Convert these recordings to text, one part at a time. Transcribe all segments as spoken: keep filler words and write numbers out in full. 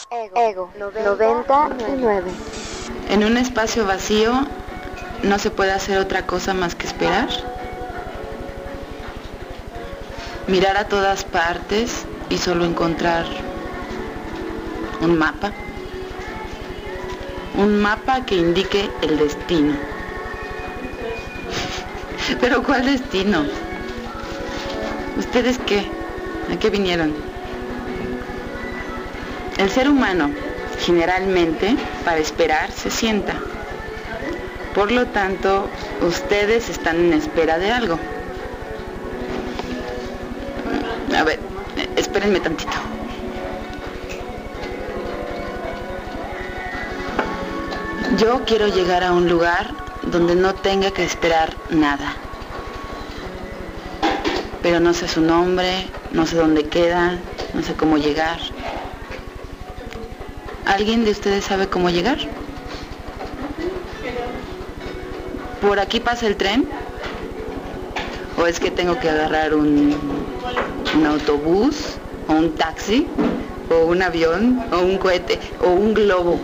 Ego noventa y nueve. En un espacio vacío no se puede hacer otra cosa más que esperar. Mirar a todas partes y solo encontrar un mapa. Un mapa que indique el destino. ¿Pero cuál destino? ¿Ustedes qué? ¿A qué vinieron? El ser humano, generalmente, para esperar, se sienta. Por lo tanto, ustedes están en espera de algo. A ver, espérenme tantito. Yo quiero llegar a un lugar donde no tenga que esperar nada. Pero no sé su nombre, no sé dónde queda, no sé cómo llegar. ¿Alguien de ustedes sabe cómo llegar? ¿Por aquí pasa el tren? ¿O es que tengo que agarrar un, un autobús, o un taxi, o un avión, o un cohete, o un globo?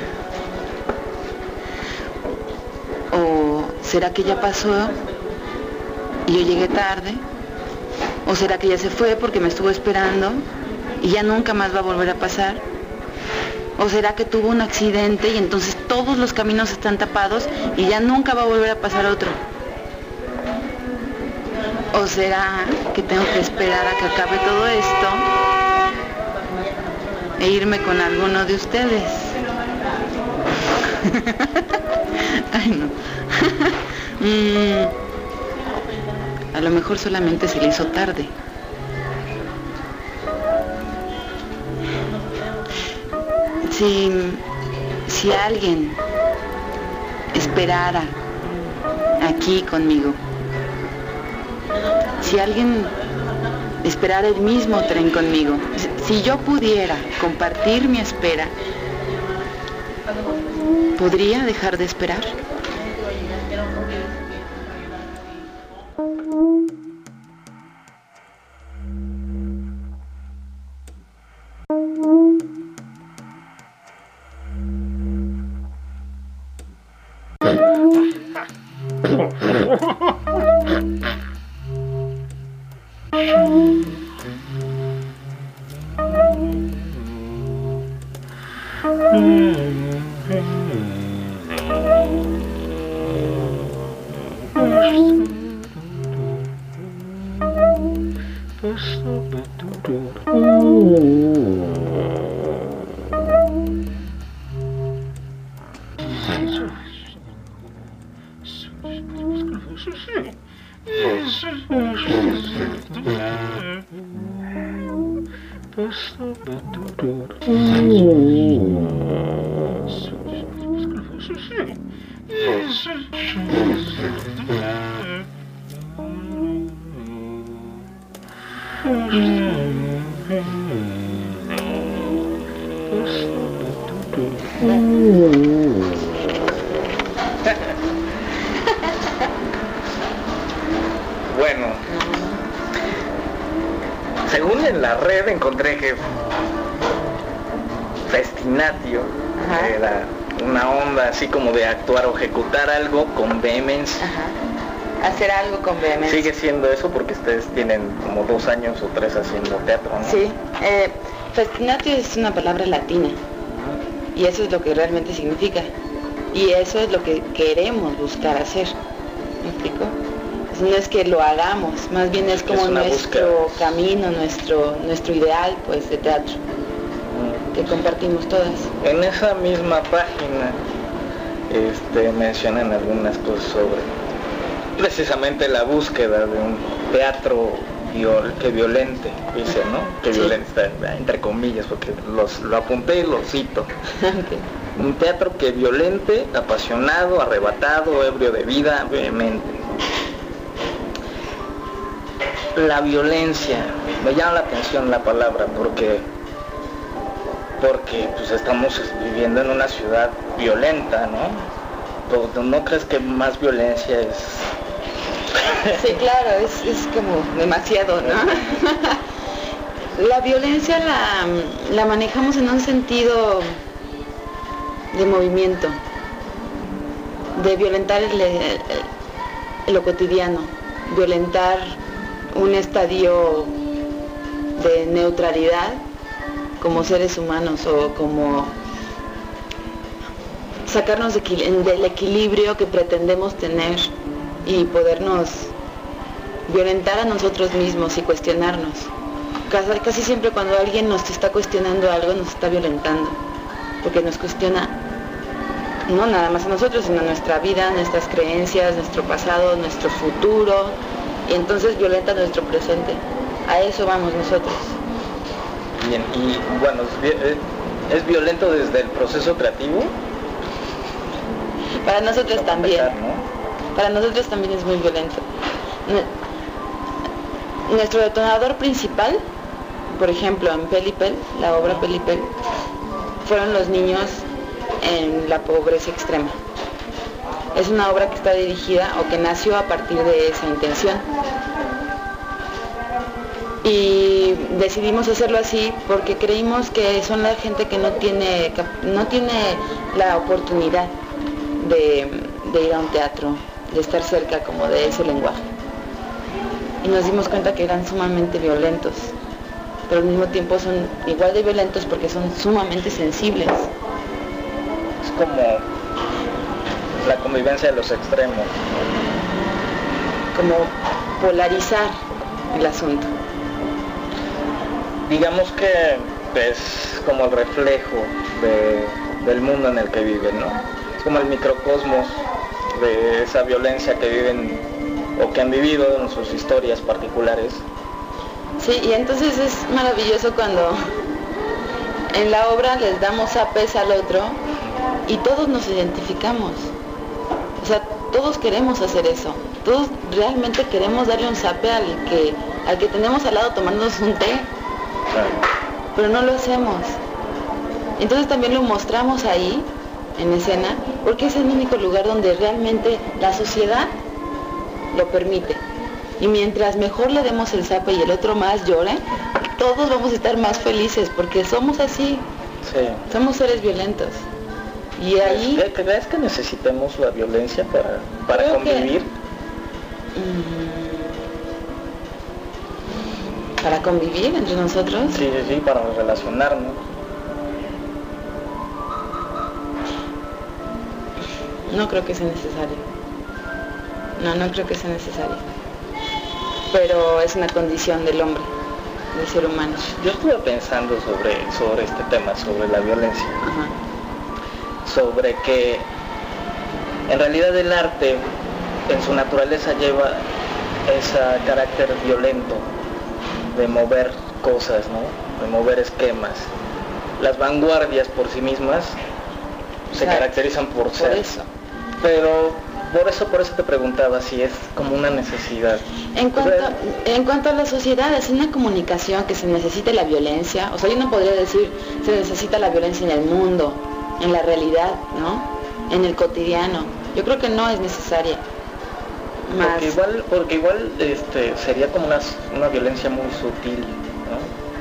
¿O será que ya pasó y yo llegué tarde? ¿O será que ya se fue porque me estuvo esperando y ya nunca más va a volver a pasar? ¿O será que tuvo un accidente y entonces todos los caminos están tapados y ya nunca va a volver a pasar otro? ¿O será que tengo que esperar a que acabe todo esto e irme con alguno de ustedes? Ay, no. mm, a lo mejor solamente se le hizo tarde. Si, si alguien esperara aquí conmigo, si alguien esperara el mismo tren conmigo, si yo pudiera compartir mi espera, ¿podría dejar de esperar? Bueno, según en la red encontré que festinatio Ajá. era una onda así como de actuar o ejecutar algo con vehemencia. Ajá. Hacer algo con vehemencia. Sigue siendo eso porque ustedes tienen como dos años o tres haciendo teatro, ¿no? Sí. Eh, festinatio es una palabra latina. Y eso es lo que realmente significa. Y eso es lo que queremos buscar hacer. ¿Me explico? Pues no es que lo hagamos, más bien es como Es una nuestro búsqueda. camino, nuestro, nuestro ideal, pues, de teatro, que compartimos todas. En esa misma página este, mencionan algunas cosas sobre precisamente la búsqueda de un teatro viol, que violente, dice, ¿no? Que Sí. violenta, entre comillas, porque los, lo apunté y lo cito. Okay. Un teatro que violente, apasionado, arrebatado, ebrio de vida, vehemente. La violencia, me llama la atención la palabra porque porque pues estamos viviendo en una ciudad violenta, ¿no? ¿No, no crees que más violencia es? Sí, claro, es, es como demasiado, ¿no? La violencia la, la manejamos en un sentido de movimiento, de violentar el, el, lo cotidiano, violentar un estadio de neutralidad como seres humanos, o como sacarnos de, del equilibrio que pretendemos tener y podernos violentar a nosotros mismos y cuestionarnos. Casi, casi siempre cuando alguien nos está cuestionando algo, nos está violentando, porque nos cuestiona no nada más a nosotros, sino a nuestra vida, nuestras creencias, nuestro pasado, nuestro futuro, y entonces violenta nuestro presente. A eso vamos nosotros. Bien, y bueno, ¿es, es violento desde el proceso creativo? Para nosotros Para también. empezar, ¿no? Para nosotros también es muy violento. Nuestro detonador principal, por ejemplo, en Pelipel, la obra Pelipel, fueron los niños en la pobreza extrema. Es una obra que está dirigida o que nació a partir de esa intención. Y decidimos hacerlo así porque creímos que son la gente que no tiene, no tiene la oportunidad de, de ir a un teatro, de estar cerca como de ese lenguaje. Y nos dimos cuenta que eran sumamente violentos, pero al mismo tiempo son igual de violentos porque son sumamente sensibles. Es como la convivencia de los extremos. Como polarizar el asunto. Digamos que es como el reflejo de, del mundo en el que viven, ¿no? Es como el microcosmos de esa violencia que viven o que han vivido en sus historias particulares. Sí, y entonces es maravilloso cuando en la obra les damos zapes al otro y todos nos identificamos. O sea, todos queremos hacer eso. Todos realmente queremos darle un zape al que, al que tenemos al lado tomándonos un té. Claro. Pero no lo hacemos. Entonces también lo mostramos ahí, en escena, porque es el único lugar donde realmente la sociedad lo permite. Y mientras mejor le demos el zape y el otro más llore, todos vamos a estar más felices, porque somos así. Sí. Somos seres violentos. Y ahí... ¿Crees que necesitemos la violencia para, para Creo convivir? Que, mmm, ¿Para convivir entre nosotros? Sí, sí, sí, para relacionarnos. No creo que sea necesario. No, no creo que sea necesario. Pero es una condición del hombre, del ser humano. Yo estuve pensando sobre, sobre este tema, sobre la violencia. Ajá. Sobre que en realidad el arte en su naturaleza lleva ese carácter violento de mover cosas, ¿no? De mover esquemas. Las vanguardias por sí mismas se Exacto. caracterizan por, Por ser. eso. Pero por eso, por eso te preguntaba si es como una necesidad. En cuanto, O sea, en cuanto a la sociedad, es una comunicación que se necesita la violencia. O sea, yo no podría decir se necesita la violencia en el mundo, en la realidad, ¿no? En el cotidiano. Yo creo que no es necesaria. Más. Porque igual, porque igual este, sería como una, una violencia muy sutil, ¿no?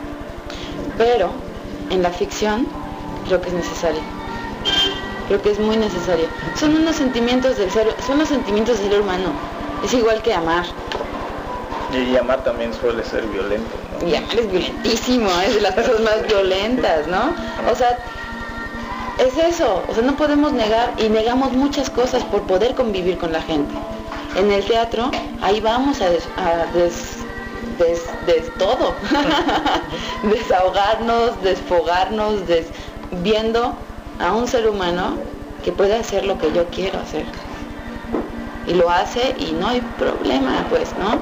Pero en la ficción creo que es necesaria. Creo que es muy necesaria. Son unos sentimientos del ser, son los sentimientos del ser humano. Es igual que amar. Y amar también suele ser violento, ¿no? Y amar es violentísimo, es de las cosas más violentas, ¿no? O sea, es eso. O sea, no podemos negar, y negamos muchas cosas por poder convivir con la gente. En el teatro, ahí vamos a, des, a des, des, des todo. Desahogarnos, desfogarnos, des, viendo a un ser humano que puede hacer lo que yo quiero hacer. Y lo hace y no hay problema, pues, ¿no?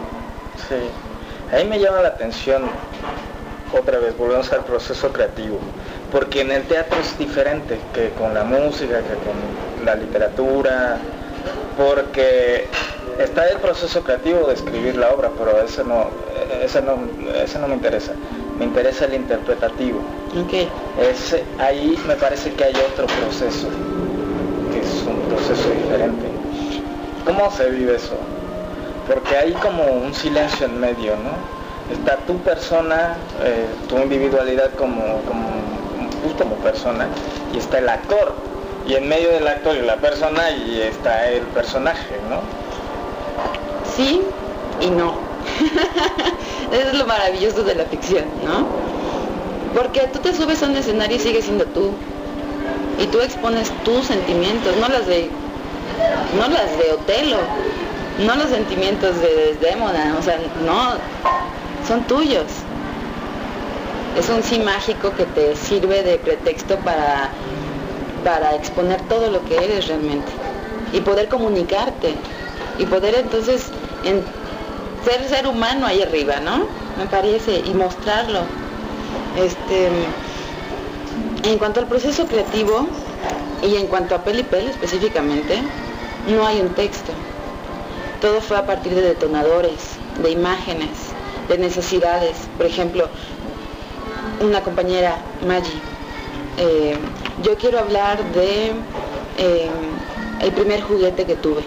Sí. Ahí me llama la atención, otra vez, volvemos al proceso creativo. Porque en el teatro es diferente que con la música, que con la literatura, porque está el proceso creativo de escribir la obra, pero ese no, ese no, ese no me interesa. Me interesa el interpretativo. Okay. Ese, ahí me parece que hay otro proceso, que es un proceso diferente. ¿Cómo se vive eso? Porque hay como un silencio en medio, ¿no? está tu persona, eh, tu individualidad como, como, pues como persona, y está el actor, y en medio del actor y la persona y está el personaje, ¿no? Sí y no. Eso es lo maravilloso de la ficción, ¿no? Porque tú te subes a un escenario y sigues siendo tú, y tú expones tus sentimientos, no las de no las de Otelo, no los sentimientos de Desdémona, o sea, no, son tuyos. Es un sí mágico que te sirve de pretexto para, para exponer todo lo que eres realmente y poder comunicarte y poder entonces en, ser ser humano ahí arriba, ¿no? Me parece, y mostrarlo. Este, en cuanto al proceso creativo y en cuanto a Pelipel específicamente, no hay un texto. Todo fue a partir de detonadores, de imágenes, de necesidades. Por ejemplo, una compañera, Maggie, eh, yo quiero hablar de eh, el primer juguete que tuve.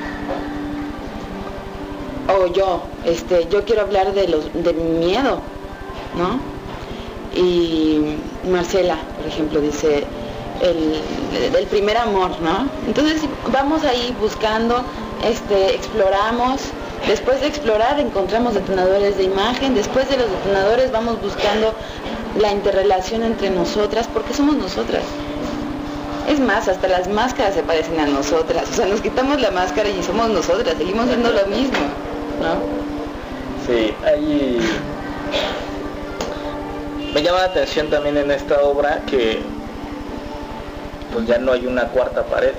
O yo, este, yo quiero hablar de los, de mi miedo, ¿no? Y Marcela, por ejemplo, dice el, el primer amor, ¿no? Entonces vamos ahí buscando, este, exploramos. Después de explorar encontramos detonadores de imagen, después de los detonadores vamos buscando la interrelación entre nosotras, porque somos nosotras. Es más, hasta las máscaras se parecen a nosotras, o sea, nos quitamos la máscara y somos nosotras, seguimos siendo lo mismo, ¿no? Sí, ahí me llama la atención también en esta obra que pues ya no hay una cuarta pared.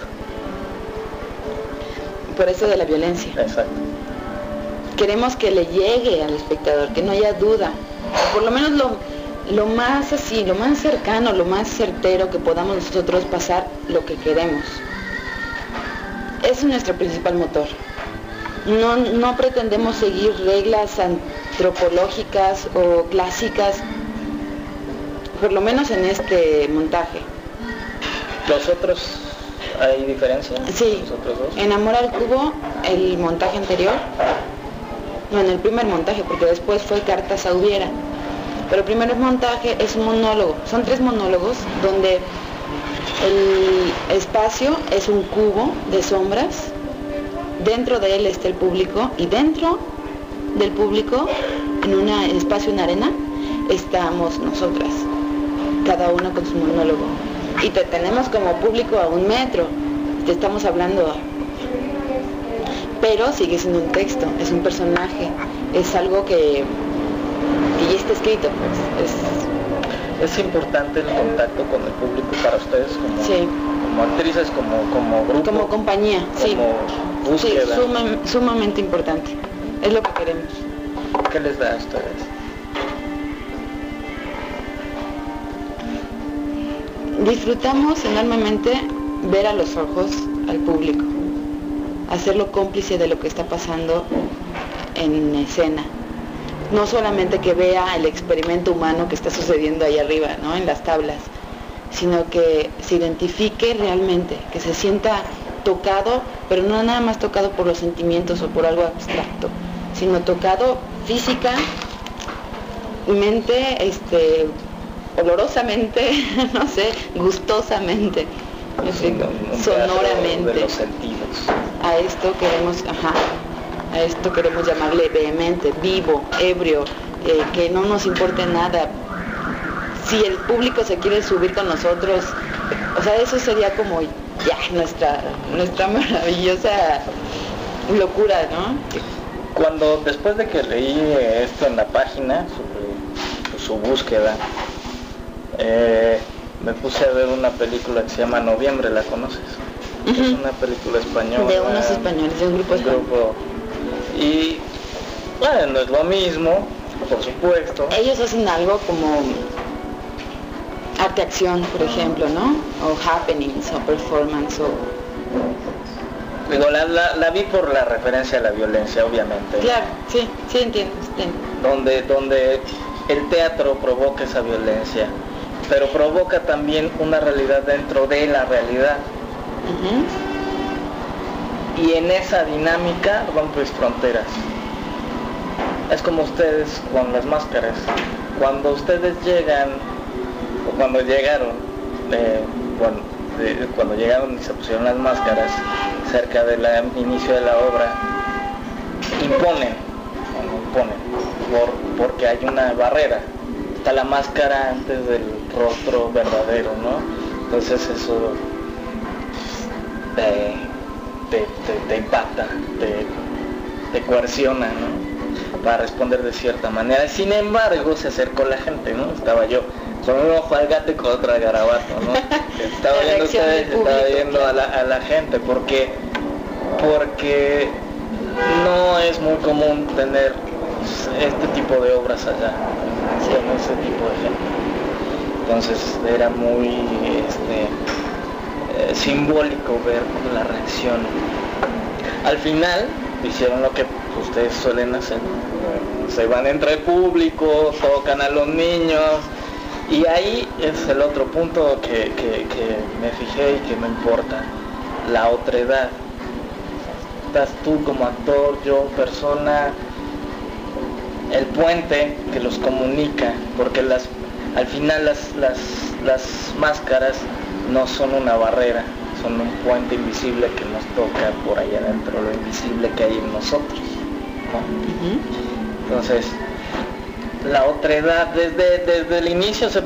Por eso de la violencia. Exacto. Queremos que le llegue al espectador, que no haya duda, o por lo menos lo, lo más así, lo más cercano, lo más certero que podamos nosotros pasar lo que queremos. Es nuestro principal motor. No, no pretendemos seguir reglas antropológicas o clásicas, por lo menos en este montaje. ¿Los otros hay diferencia? Sí, ¿Los otros dos? en Amor al Cubo, el montaje anterior, no, en el primer montaje, porque después fue Cartas a Hubiera, pero el primer montaje es un monólogo, son tres monólogos donde el espacio es un cubo de sombras, dentro de él está el público y dentro del público, en un espacio en arena, estamos nosotras, cada una con su monólogo, y te tenemos como público a un metro, te estamos hablando, pero sigue siendo un texto, es un personaje, es algo que, que ya está escrito, pues. Es, es importante el contacto con el público para ustedes como, sí. como actrices, como, como grupo, como compañía, como sí, búsqueda. Sí, suma, sumamente importante, es lo que queremos. ¿Qué les da a ustedes? Disfrutamos enormemente ver a los ojos al público, hacerlo cómplice de lo que está pasando en escena. No solamente que vea el experimento humano que está sucediendo ahí arriba, ¿no? En las tablas, sino que se identifique realmente, que se sienta tocado, pero no nada más tocado por los sentimientos o por algo abstracto, sino tocado física, mente, este, olorosamente, no sé, gustosamente, Sí, sonoramente. De los sentidos. A esto queremos, ajá, a esto queremos llamarle vehemente, vivo, ebrio, eh, que no nos importe nada. Si el público se quiere subir con nosotros, o sea, eso sería como ya nuestra, nuestra maravillosa locura, ¿no? Cuando, después de que leí esto en la página, sobre su búsqueda, eh, me puse a ver una película que se llama Noviembre, ¿la conoces? Uh-huh. Es una película española. De unos españoles, de un grupo español. Grupo, y bueno, no es lo mismo, por supuesto. Ellos hacen algo como arte-acción, por ejemplo, ¿no? O happenings, o performance, o... Digo, la, la, la vi por la referencia a la violencia, obviamente. Claro, sí, sí entiendo, entiendo. Donde, donde el teatro provoca esa violencia, pero provoca también una realidad dentro de la realidad. Uh-huh. Y en esa dinámica rompes fronteras. es como ustedes con las máscaras. Cuando ustedes llegan, o cuando llegaron, eh, bueno, de, cuando llegaron y se pusieron las máscaras cerca del inicio de la obra, imponen, imponen, por, porque hay una barrera. Está la máscara antes del rostro verdadero, ¿no? Entonces eso te, te, te, te impacta, te, te coerciona, ¿no? Para responder de cierta manera. Sin embargo, se acercó la gente, ¿no? Estaba yo con un ojo al gato y con otro al garabato, ¿no? Estaba viendo ustedes, estaba viendo a la, a la gente, porque, porque no es muy común tener este tipo de obras allá, con ese tipo de gente. Entonces era muy este, eh, simbólico ver la reacción. Al final hicieron lo que ustedes suelen hacer, se van entre el público, tocan a los niños, y ahí es el otro punto que, que, que me fijé y que me importa, la otredad. Estás tú como actor, yo persona, el puente que los comunica, porque las, al final las, las, las máscaras no son una barrera, son un puente invisible que nos toca por ahí adentro, lo invisible que hay en nosotros, ¿no? Uh-huh. Entonces, la otredad, desde, desde el inicio se,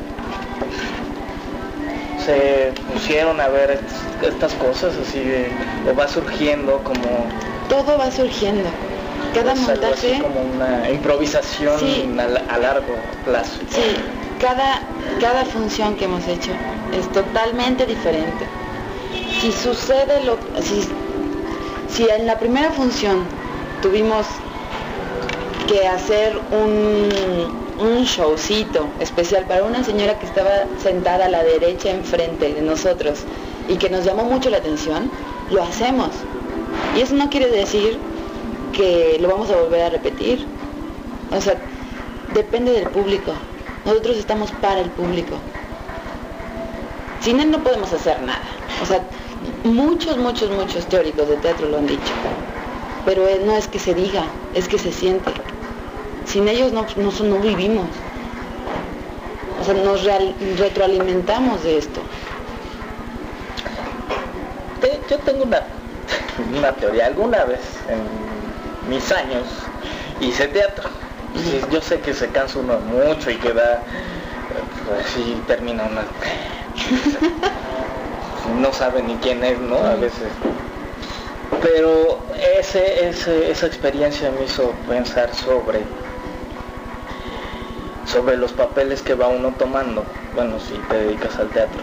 se pusieron a ver est- estas cosas así de, o va surgiendo como... Todo va surgiendo. Cada es algo montaje... así como una improvisación, sí, a, a largo plazo. Sí, cada, cada función que hemos hecho es totalmente diferente. Si sucede lo... Si, si en la primera función tuvimos que hacer un, un showcito especial para una señora que estaba sentada a la derecha enfrente de nosotros y que nos llamó mucho la atención, lo hacemos. Y eso no quiere decir que lo vamos a volver a repetir. O sea, depende del público. Nosotros estamos para el público. Sin él no podemos hacer nada. O sea, muchos, muchos, muchos teóricos de teatro lo han dicho. Pero no es que se diga, es que se siente. Sin ellos no, no, no vivimos. O sea, nos real, retroalimentamos de esto. Yo tengo una, una teoría. Alguna vez en mis años hice teatro. Sí, yo sé que se cansa uno mucho y que da, así pues, termina uno, no sabe ni quién es, ¿no? A veces. Pero ese, ese, esa experiencia me hizo pensar sobre, sobre los papeles que va uno tomando, bueno, si te dedicas al teatro.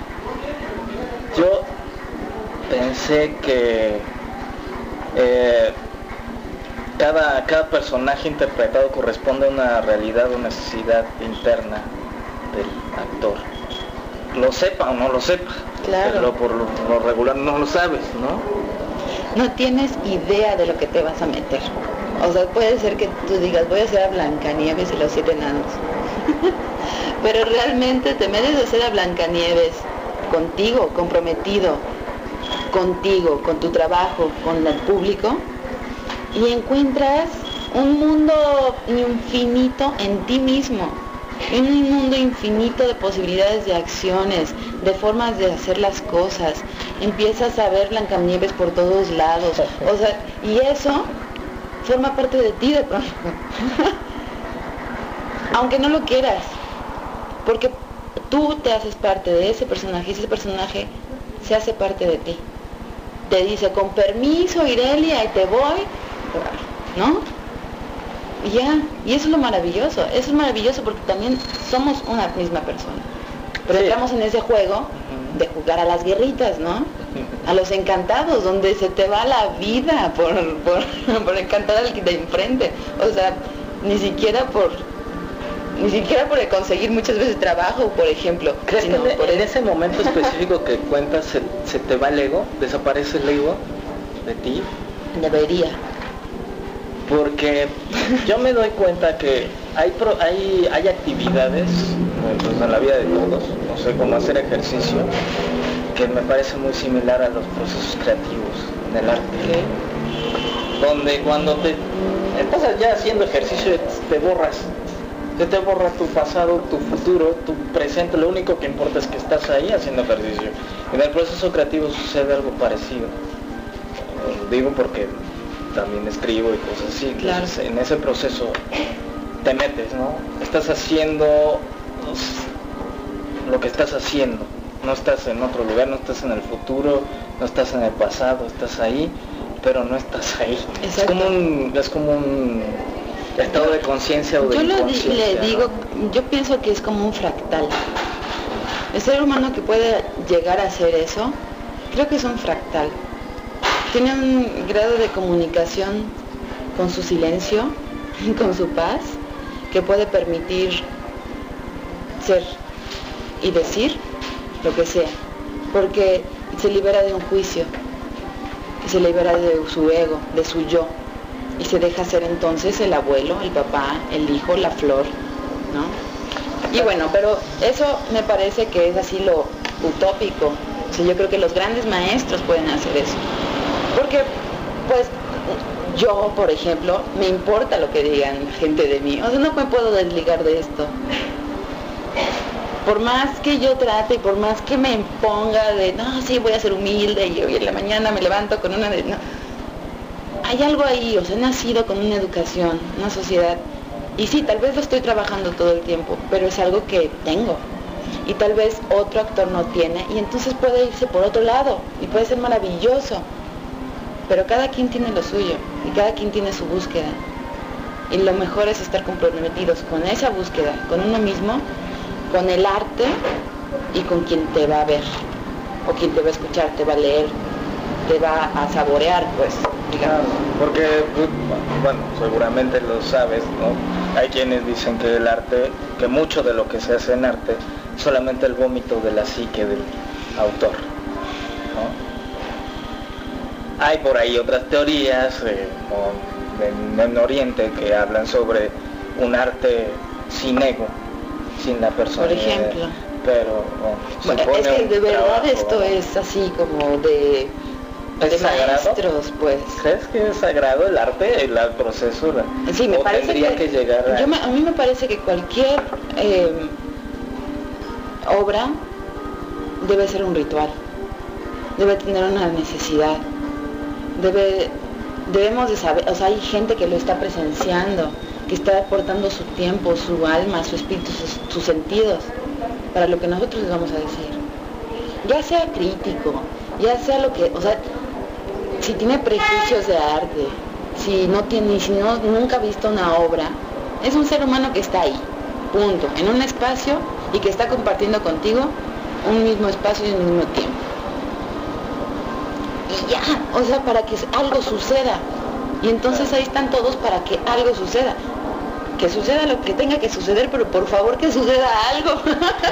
Yo pensé que eh, Cada, cada personaje interpretado corresponde a una realidad o necesidad interna del actor. Lo sepa o no lo sepa, claro. Pero por lo, lo regular no lo sabes, ¿no? No tienes idea de lo que te vas a meter. O sea, puede ser que tú digas, voy a hacer a Blancanieves y los siete enanos. Pero realmente te metes a hacer a Blancanieves contigo, comprometido, contigo, con tu trabajo, con el público, y encuentras un mundo infinito en ti mismo, un mundo infinito de posibilidades de acciones, de formas de hacer las cosas. Empiezas a ver Blancanieves por todos lados, o sea, y eso forma parte de ti de pronto. Aunque no lo quieras, porque tú te haces parte de ese personaje y ese personaje se hace parte de ti. Te dice, con permiso, Irelia, y te voy, ¿no? Y ya, y eso es lo maravilloso, eso es maravilloso porque también somos una misma persona. Pero sí, entramos en ese juego de jugar a las guerritas, ¿no? A los encantados, donde se te va la vida por, por, por encantar al de enfrente. O sea, ni siquiera por ni siquiera por conseguir muchas veces trabajo, por ejemplo. ¿Crees sino que en, por en ese momento específico que cuentas se, se te va el ego? ¿Desaparece el ego de ti? Debería. Porque yo me doy cuenta que hay pro, hay, hay actividades pues, en la vida de todos, no sé, como hacer ejercicio, que me parece muy similar a los procesos creativos en el arte. donde cuando te estás ya haciendo ejercicio te borras, se te borra tu pasado, tu futuro, tu presente, lo único que importa es que estás ahí haciendo ejercicio. En el proceso creativo sucede algo parecido, digo porque también escribo y cosas así. Claro. Entonces, en ese proceso te metes, ¿no? Estás haciendo lo que estás haciendo, no estás en otro lugar, no estás en el futuro, no estás en el pasado, estás ahí, pero no estás ahí. Exacto. Es como un, es como un estado de conciencia o de inconsciencia. Yo le digo, ¿no? Yo pienso que es como un fractal. El ser humano que puede llegar a hacer eso, creo que es un fractal. Tiene un grado de comunicación con su silencio, con su paz, que puede permitir ser y decir lo que sea, porque se libera de un juicio, se libera de su ego, de su yo, y se deja ser entonces el abuelo, el papá, el hijo, la flor, ¿no? Y bueno, pero eso me parece que es así lo utópico. O sea, yo creo que los grandes maestros pueden hacer eso, porque pues yo, por ejemplo, me importa lo que digan gente de mí, o sea, no me puedo desligar de esto. Por más que yo trate y por más que me imponga de, no, sí, voy a ser humilde y hoy en la mañana me levanto con una de... No. Hay algo ahí, o sea, he nacido con una educación, una sociedad, y sí, tal vez lo estoy trabajando todo el tiempo, pero es algo que tengo, y tal vez otro actor no tiene, y entonces puede irse por otro lado, y puede ser maravilloso, pero cada quien tiene lo suyo, y cada quien tiene su búsqueda, y lo mejor es estar comprometidos con esa búsqueda, con uno mismo, con el arte y con quien te va a ver, o quien te va a escuchar, te va a leer, te va a saborear, pues, digamos. Porque, bueno, seguramente lo sabes, ¿no? Hay quienes dicen que el arte, que mucho de lo que se hace en arte, es solamente el vómito de la psique del autor, ¿no? Hay por ahí otras teorías, eh, como en, en Oriente, que hablan sobre un arte sin ego, sin la persona. Por ejemplo. Pero oh, bueno, es que de verdad trabajo, esto ¿no? Es así como de, de maestros, pues. ¿Crees que es sagrado el arte, el, el proceso? La, sí, me parece que, que llegar a... Yo me, a mí me parece que cualquier eh, obra debe ser un ritual, debe tener una necesidad, debe, debemos de saber, o sea, hay gente que lo está presenciando, que está aportando su tiempo, su alma, su espíritu, sus, sus sentidos, para lo que nosotros les vamos a decir. Ya sea crítico, ya sea lo que, o sea, si tiene prejuicios de arte, si no tiene, si no, nunca ha visto una obra, es un ser humano que está ahí, punto, en un espacio y que está compartiendo contigo un mismo espacio y un mismo tiempo. Y ya, o sea, para que algo suceda. Y entonces ahí están todos para que algo suceda. Que suceda lo que tenga que suceder, pero por favor que suceda algo.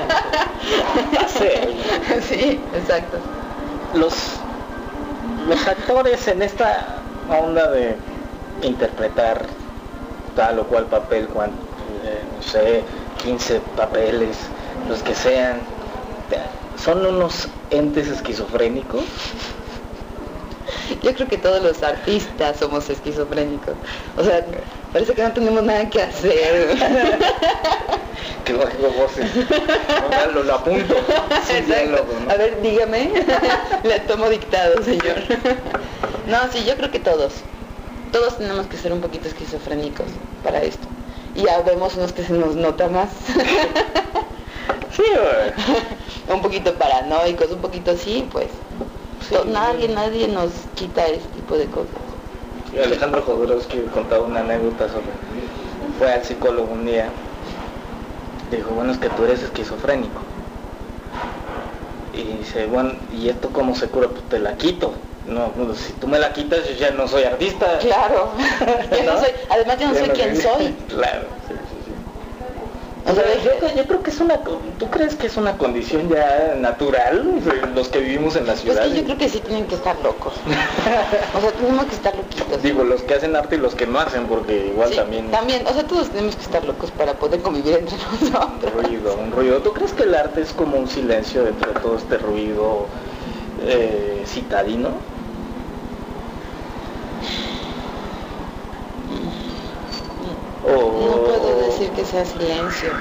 Sí, exacto. Los, los actores en esta onda de interpretar tal o cual papel, cuando, eh, no sé, quince papeles, los que sean, son unos entes esquizofrénicos. Yo creo que todos los artistas somos esquizofrénicos. O sea, parece que no tenemos nada que hacer. Que lógico voces. No, lo, lo apunto. Exacto. Diálogo, ¿no? A ver, dígame. Le tomo dictado, señor. No, sí, yo creo que todos. Todos tenemos que ser un poquito esquizofrénicos para esto. Y ya vemos unos que se nos nota más. Sí, güey. Un poquito paranoicos, un poquito así, pues. Sí, nadie, sí. nadie nos quita ese tipo de cosas. Y Alejandro Jodorowsky contaba una anécdota sobre, fue al psicólogo un día, dijo, bueno, es que tú eres esquizofrénico. Y dice, bueno, ¿y esto cómo se cura? Pues te la quito. No, pues, si tú me la quitas, yo ya no soy artista. Claro, yo ¿no? no soy, además yo no yo soy no quien soy. soy. Claro, sí, sí, sí. O sea, yo, yo creo que es una, ¿tú crees que es una condición ya natural, los que vivimos en la ciudad? Pues que yo creo que sí tienen que estar locos. O sea, tenemos que estar loquitos. Digo, los que hacen arte y los que no hacen, porque igual sí, también... También, o sea, todos tenemos que estar locos para poder convivir entre nosotros. Un ruido, un ruido. ¿Tú crees que el arte es como un silencio dentro de todo este ruido eh, citadino? O... No puedo decir que sea silencio.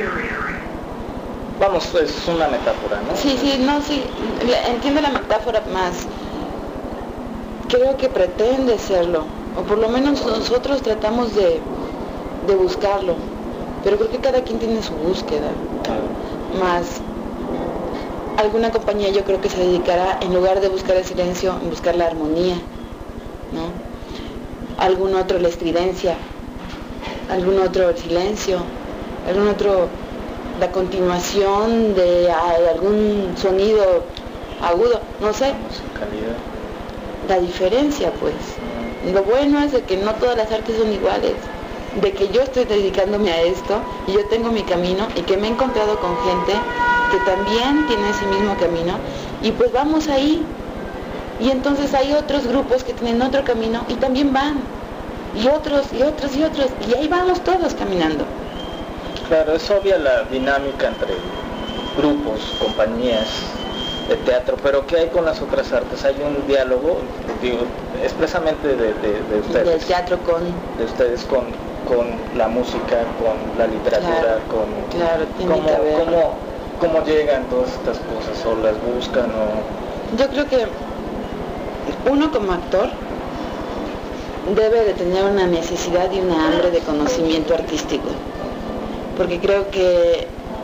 Vamos, es una metáfora, ¿no? Sí, sí, no, sí, entiendo la metáfora más. Creo que pretende serlo, o por lo menos nosotros tratamos de, de buscarlo, pero creo que cada quien tiene su búsqueda. Más alguna compañía yo creo que se dedicará, en lugar de buscar el silencio, en buscar la armonía, ¿no? Algún otro la estridencia, algún otro el silencio, algún otro la continuación de algún sonido agudo, no sé. Musicalidad. La diferencia, pues. Lo bueno es de que no todas las artes son iguales, de que yo estoy dedicándome a esto y yo tengo mi camino y que me he encontrado con gente que también tiene ese mismo camino y pues vamos ahí. Y entonces hay otros grupos que tienen otro camino y también van. Y otros, y otros, y otros. Y ahí vamos todos caminando. Claro, es obvia la dinámica entre grupos, compañías de teatro, pero ¿qué hay con las otras artes? ¿Hay un diálogo, digo, expresamente de, de, de ustedes? Del teatro con... De ustedes con, con la música, con la literatura, Claro, con... claro, tiene ¿cómo, que haber. cómo, ¿Cómo llegan todas estas cosas? ¿O las buscan? O... Yo creo que uno como actor debe de tener una necesidad y una hambre de conocimiento artístico, porque creo que,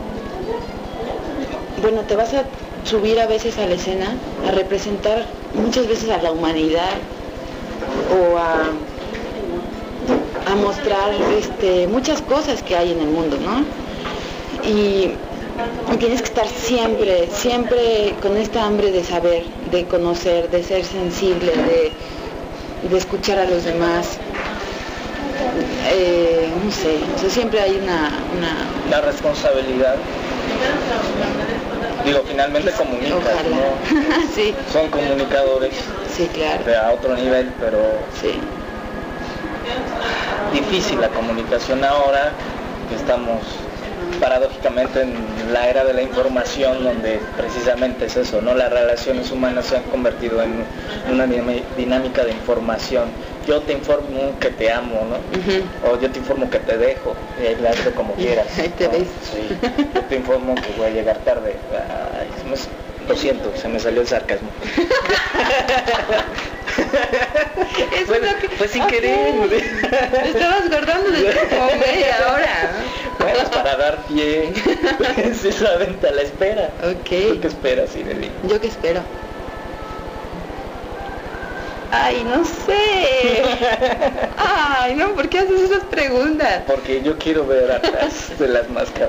bueno, te vas a subir a veces a la escena a representar muchas veces a la humanidad o a, a mostrar este, muchas cosas que hay en el mundo, ¿no? Y, y tienes que estar siempre, siempre con esta hambre de saber, de conocer, de ser sensible, de, de escuchar a los demás. Eh, no sé, o sea, siempre hay una, una... La responsabilidad. Digo, finalmente comunican, ¿no? Sí. Son comunicadores. Sí, claro. De a otro nivel, pero... Sí. Difícil la comunicación ahora, que estamos paradójicamente en la era de la información, donde precisamente es eso, ¿no? Las relaciones humanas se han convertido en una dinámica de información. Yo te informo que te amo, ¿no? Uh-huh. O yo te informo que te dejo, y ahí la hazlo como quieras. Ahí te ¿no? ves. Sí. Yo te informo que voy a llegar tarde. Ay, lo siento, se me salió el sarcasmo. Eso bueno, es lo que... fue sin okay. querer. Te estabas guardando desde como media hora. Bueno, es para dar pie. Sí, solamente a la espera. Ok. ¿Tú qué esperas, Ireli? Yo qué espero. Ay, no sé. Ay, no, ¿por qué haces esas preguntas? Porque yo quiero ver atrás de las máscaras.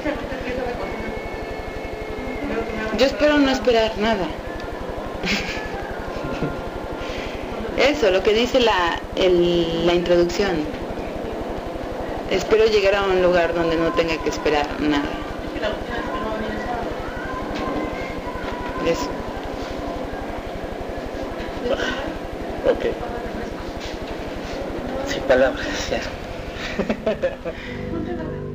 Yo espero no esperar nada. Eso, lo que dice la, el, la introducción. Espero llegar a un lugar donde no tenga que esperar nada. Eso. Ok. Sin palabras, ya.